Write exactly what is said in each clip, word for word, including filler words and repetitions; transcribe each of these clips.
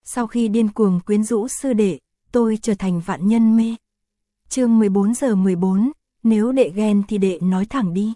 Sau khi điên cuồng quyến rũ sư đệ, tôi trở thành vạn nhân mê. Chương mười bốn giờ mười bốn, nếu đệ ghen thì đệ nói thẳng đi.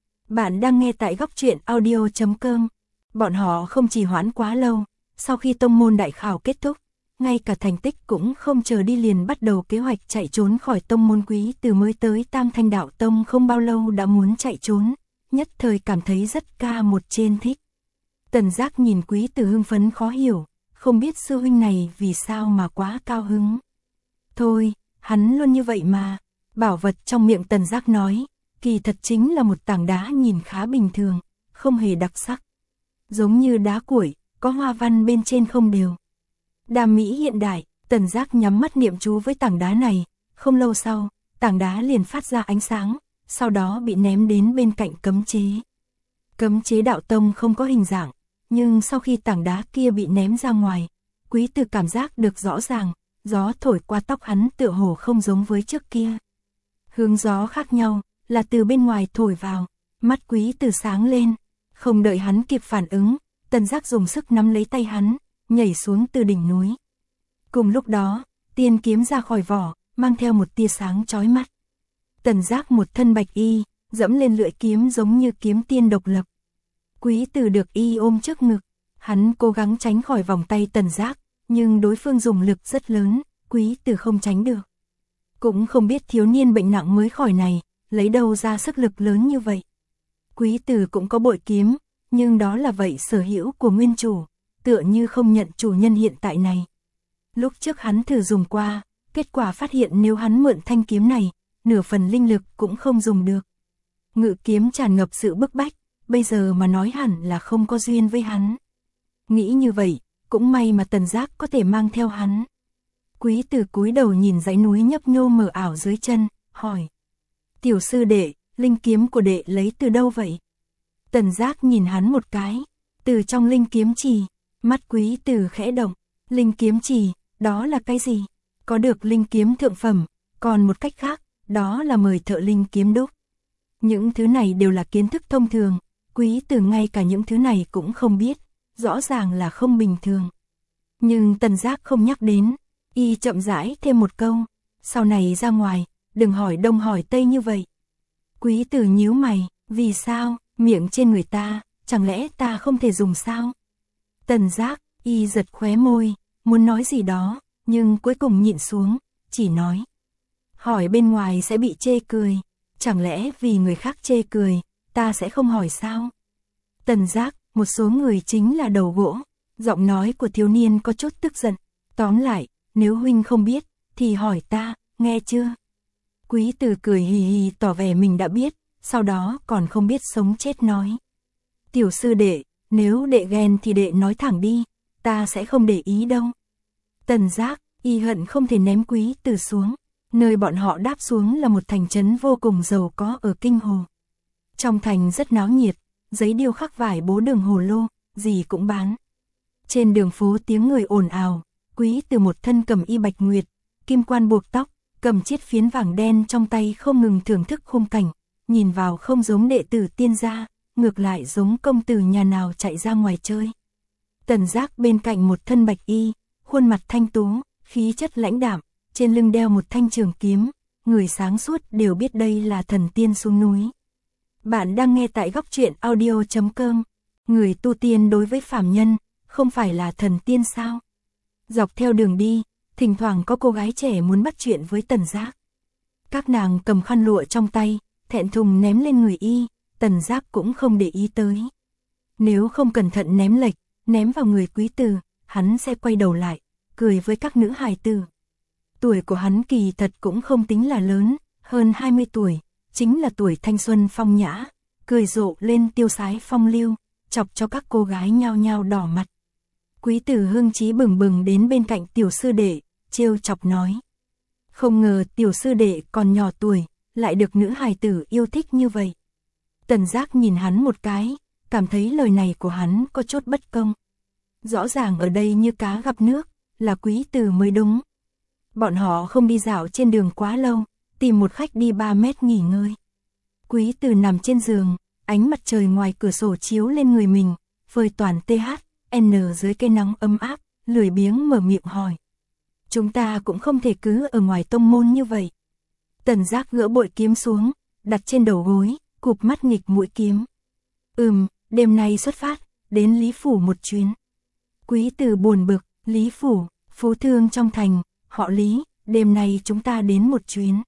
Bạn đang nghe tại góc truyện audio chấm com. Bọn họ không trì hoãn quá lâu, sau khi tông môn đại khảo kết thúc, ngay cả thành tích cũng không chờ đi liền bắt đầu kế hoạch chạy trốn khỏi tông môn. Quý Từ mới tới Tam Thanh Đạo Tông không bao lâu đã muốn chạy trốn, nhất thời cảm thấy rất ca một trên thích. Tần Giác nhìn Quý Từ hưng phấn khó hiểu, không biết sư huynh này vì sao mà quá cao hứng. Thôi, hắn luôn như vậy mà. Bảo vật trong miệng Tần Giác nói, kỳ thật chính là một tảng đá nhìn khá bình thường, không hề đặc sắc. Giống như đá củi, có hoa văn bên trên không đều. Đam mỹ hiện đại, Tần Giác nhắm mắt niệm chú với tảng đá này, không lâu sau, tảng đá liền phát ra ánh sáng, sau đó bị ném đến bên cạnh cấm chế. Cấm chế đạo tông không có hình dạng, nhưng sau khi tảng đá kia bị ném ra ngoài, Quý Từ cảm giác được rõ ràng, gió thổi qua tóc hắn tựa hồ không giống với trước kia. Hướng gió khác nhau, là từ bên ngoài thổi vào, mắt Quý Từ sáng lên, không đợi hắn kịp phản ứng, Tần Giác dùng sức nắm lấy tay hắn, nhảy xuống từ đỉnh núi. Cùng lúc đó, tiên kiếm ra khỏi vỏ, mang theo một tia sáng chói mắt. Tần Giác một thân bạch y, dẫm lên lưỡi kiếm giống như kiếm tiên độc lập. Quý Từ được y ôm trước ngực, hắn cố gắng tránh khỏi vòng tay Tần Giác, nhưng đối phương dùng lực rất lớn, Quý Từ không tránh được. Cũng không biết thiếu niên bệnh nặng mới khỏi này, lấy đâu ra sức lực lớn như vậy. Quý Từ cũng có bội kiếm, nhưng đó là vậy sở hữu của nguyên chủ, tựa như không nhận chủ nhân hiện tại này. Lúc trước hắn thử dùng qua, kết quả phát hiện nếu hắn mượn thanh kiếm này, nửa phần linh lực cũng không dùng được. Ngự kiếm tràn ngập sự bức bách, bây giờ mà nói hẳn là không có duyên với hắn. Nghĩ như vậy, cũng may mà Tần Giác có thể mang theo hắn. Quý Từ cúi đầu nhìn dãy núi nhấp nhô mờ ảo dưới chân, hỏi. Tiểu sư đệ, linh kiếm của đệ lấy từ đâu vậy? Tần Giác nhìn hắn một cái, từ trong linh kiếm trì. Mắt Quý Từ khẽ động, linh kiếm trì, đó là cái gì? Có được linh kiếm thượng phẩm, còn một cách khác, đó là mời thợ linh kiếm đúc. Những thứ này đều là kiến thức thông thường, Quý Từ ngay cả những thứ này cũng không biết, rõ ràng là không bình thường. Nhưng Tần Giác không nhắc đến, y chậm rãi thêm một câu, sau này ra ngoài, đừng hỏi đông hỏi tây như vậy. Quý Từ nhíu mày, vì sao, miệng trên người ta, chẳng lẽ ta không thể dùng sao? Tần Giác, y giật khóe môi, muốn nói gì đó, nhưng cuối cùng nhịn xuống, chỉ nói. Hỏi bên ngoài sẽ bị chê cười, chẳng lẽ vì người khác chê cười, ta sẽ không hỏi sao? Tần Giác, một số người chính là đầu gỗ, giọng nói của thiếu niên có chút tức giận, tóm lại, nếu huynh không biết, thì hỏi ta, nghe chưa? Quý Từ cười hì hì tỏ vẻ mình đã biết, sau đó còn không biết sống chết nói. Tiểu sư đệ, nếu đệ ghen thì đệ nói thẳng đi, ta sẽ không để ý đâu. Tần Giác, y hận không thể ném Quý Từ xuống, nơi bọn họ đáp xuống là một thành trấn vô cùng giàu có ở Kinh Hồ. Trong thành rất náo nhiệt, giấy điêu khắc vải bố đường hồ lô, gì cũng bán. Trên đường phố tiếng người ồn ào, Quý Từ một thân cầm y bạch nguyệt, kim quan buộc tóc, cầm chiếc phiến vàng đen trong tay không ngừng thưởng thức khung cảnh, nhìn vào không giống đệ tử tiên gia, ngược lại giống công tử nhà nào chạy ra ngoài chơi. Tần Giác bên cạnh một thân bạch y, khuôn mặt thanh tú, khí chất lãnh đạm, trên lưng đeo một thanh trường kiếm, người sáng suốt đều biết đây là thần tiên xuống núi. Bạn đang nghe tại góc truyện audio chấm com. Người tu tiên đối với phàm nhân, không phải là thần tiên sao? Dọc theo đường đi, thỉnh thoảng có cô gái trẻ muốn bắt chuyện với Tần Giác. Các nàng cầm khăn lụa trong tay, thẹn thùng ném lên người y, Tần Giác cũng không để ý tới. Nếu không cẩn thận ném lệch, ném vào người Quý Từ, hắn sẽ quay đầu lại, cười với các nữ hài tử. Tuổi của hắn kỳ thật cũng không tính là lớn, hơn hai mươi tuổi, chính là tuổi thanh xuân phong nhã, cười rộ lên tiêu sái phong lưu, chọc cho các cô gái nhao nhao đỏ mặt. Quý Từ hưng trí bừng bừng đến bên cạnh tiểu sư đệ, trêu chọc nói. Không ngờ tiểu sư đệ còn nhỏ tuổi, lại được nữ hài tử yêu thích như vậy. Tần Giác nhìn hắn một cái, cảm thấy lời này của hắn có chút bất công. Rõ ràng ở đây như cá gặp nước, là Quý Từ mới đúng. Bọn họ không đi dạo trên đường quá lâu, tìm một khách đi ba mét nghỉ ngơi. Quý Từ nằm trên giường, ánh mặt trời ngoài cửa sổ chiếu lên người mình, phơi toàn tê hát en dưới cây nắng ấm áp, lười biếng mở miệng hỏi. Chúng ta cũng không thể cứ ở ngoài tông môn như vậy. Tần Giác gỡ bội kiếm xuống, đặt trên đầu gối, cụp mắt nghịch mũi kiếm. Ừm, đêm nay xuất phát, đến Lý Phủ một chuyến. Quý tử buồn bực, Lý Phủ, phú thương trong thành, họ Lý, đêm nay chúng ta đến một chuyến.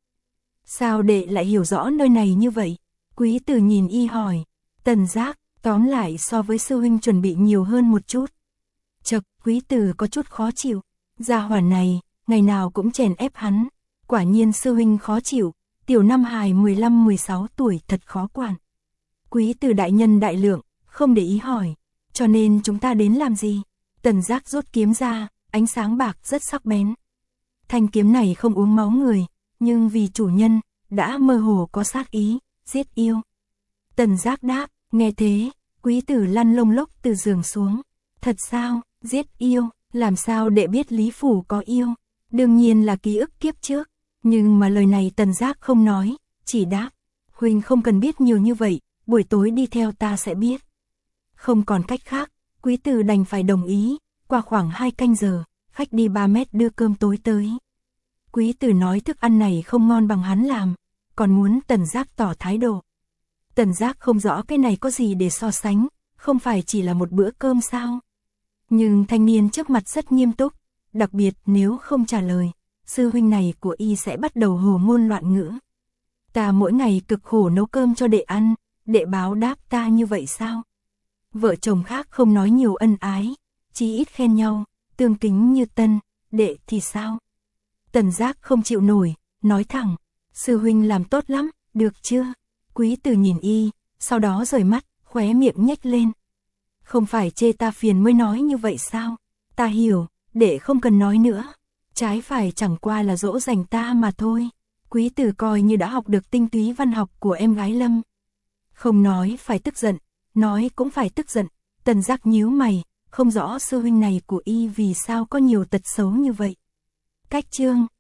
Sao đệ lại hiểu rõ nơi này như vậy? Quý tử nhìn y hỏi. Tần Giác, tóm lại so với sư huynh chuẩn bị nhiều hơn một chút. Chật, quý tử có chút khó chịu. Gia hỏa này, ngày nào cũng chèn ép hắn. Quả nhiên sư huynh khó chịu, tiểu Nam Hải mười lăm mười sáu tuổi thật khó quản. Quý tử đại nhân đại lượng, không để ý hỏi. Cho nên chúng ta đến làm gì? Tần Giác rút kiếm ra, ánh sáng bạc rất sắc bén. Thanh kiếm này không uống máu người, nhưng vì chủ nhân, đã mơ hồ có sát ý, giết yêu. Tần Giác đáp, nghe thế, quý tử lăn lông lốc từ giường xuống. Thật sao, giết yêu, làm sao đệ biết Lý Phủ có yêu? Đương nhiên là ký ức kiếp trước, nhưng mà lời này Tần Giác không nói, chỉ đáp. Huynh không cần biết nhiều như vậy, buổi tối đi theo ta sẽ biết. Không còn cách khác, quý tử đành phải đồng ý, qua khoảng hai canh giờ, khách đi ba mét đưa cơm tối tới. Quý tử nói thức ăn này không ngon bằng hắn làm, còn muốn Tần Giác tỏ thái độ. Tần Giác không rõ cái này có gì để so sánh, không phải chỉ là một bữa cơm sao. Nhưng thanh niên trước mặt rất nghiêm túc, đặc biệt nếu không trả lời, sư huynh này của y sẽ bắt đầu hồ ngôn loạn ngữ. Ta mỗi ngày cực khổ nấu cơm cho đệ ăn, đệ báo đáp ta như vậy sao? Vợ chồng khác không nói nhiều ân ái, chỉ ít khen nhau, tương kính như tân, đệ thì sao? Tần Giác không chịu nổi, nói thẳng, sư huynh làm tốt lắm, được chưa? Quý tử nhìn y, sau đó rời mắt, khóe miệng nhếch lên. Không phải chê ta phiền mới nói như vậy sao? Ta hiểu, đệ không cần nói nữa. Trái phải chẳng qua là dỗ dành ta mà thôi. Quý tử coi như đã học được tinh túy văn học của em gái Lâm. Không nói phải tức giận, nói cũng phải tức giận. Tần Giác nhíu mày, không rõ sư huynh này của y vì sao có nhiều tật xấu như vậy. Cách chương